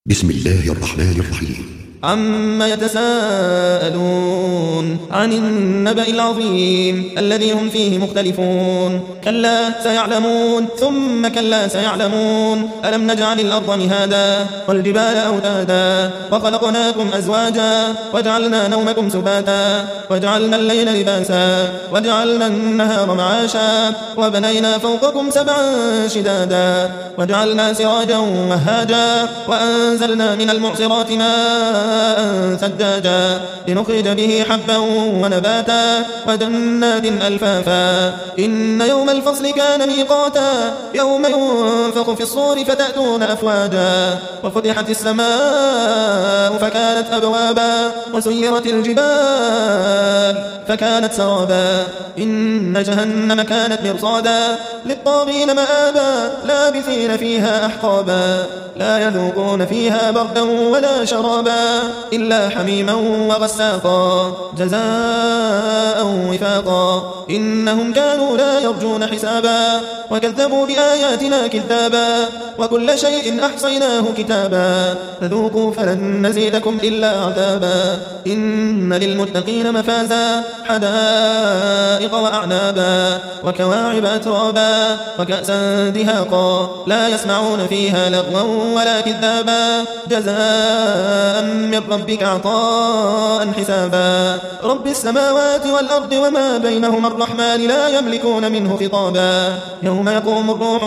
بسم الله الرحمن الرحيم. عما يتساءلون عن النبأ العظيم الذي هم فيه مختلفون. كلا سيعلمون ثم كلا سيعلمون. ألم نجعل الأرض مهادا والجبال أوتادا وخلقناكم أزواجا وجعلنا نومكم سباتا وجعلنا الليل لباسا وجعلنا النهار معاشا وبنينا فوقكم سبعا شدادا وجعلنا سراجا وهاجا وأنزلنا من المعصرات ماء ثجاجا لنخرج به حبا ونباتا وجنات ألفافا. إن يوم الفصل كان ميقاتا يوم ينفخ في الصور فتأتون أفواجا وفتحت السماء فكانت أبوابا وسيرت الجبال فكانت سرابا. إن جهنم كانت مرصادا للطاغين مآبا لابثين فيها أحقابا لا يذوقون فيها بردا ولا شرابا إلا حميما وغساقا جزاء وفاقا. إنهم كانوا لا يرجون حسابا وكذبوا بآياتنا كذابا وكل شيء أحصيناه كتابا فذوقوا فلن نزيدكم إلا عذابا. إن للمتقين مفازا حدائق وأعنابا وكواعب أترابا وكأسا دهاقا لا يسمعون فيها لغوا ولا كذابا جزاء من ربك عطاء حسابا. رب السماوات والأرض وما بينهما الرحمن لا يملكون منه خطابا. يوم يقوم الروح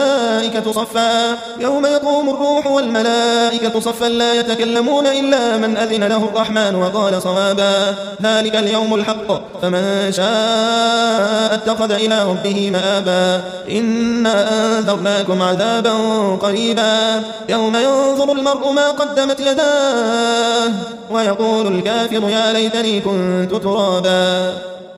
والملائكة صفا لا يتكلمون إلا من أذن له الرحمن وقال صوابا. ذلك اليوم الحق فمن شاء اتخذ إلى ربه مآبا. إنا أنذرناكم عذابا قريبا يوم ينظر المرء ما قدمت يداه ويقول الكافر يا ليتني كنت ترابا.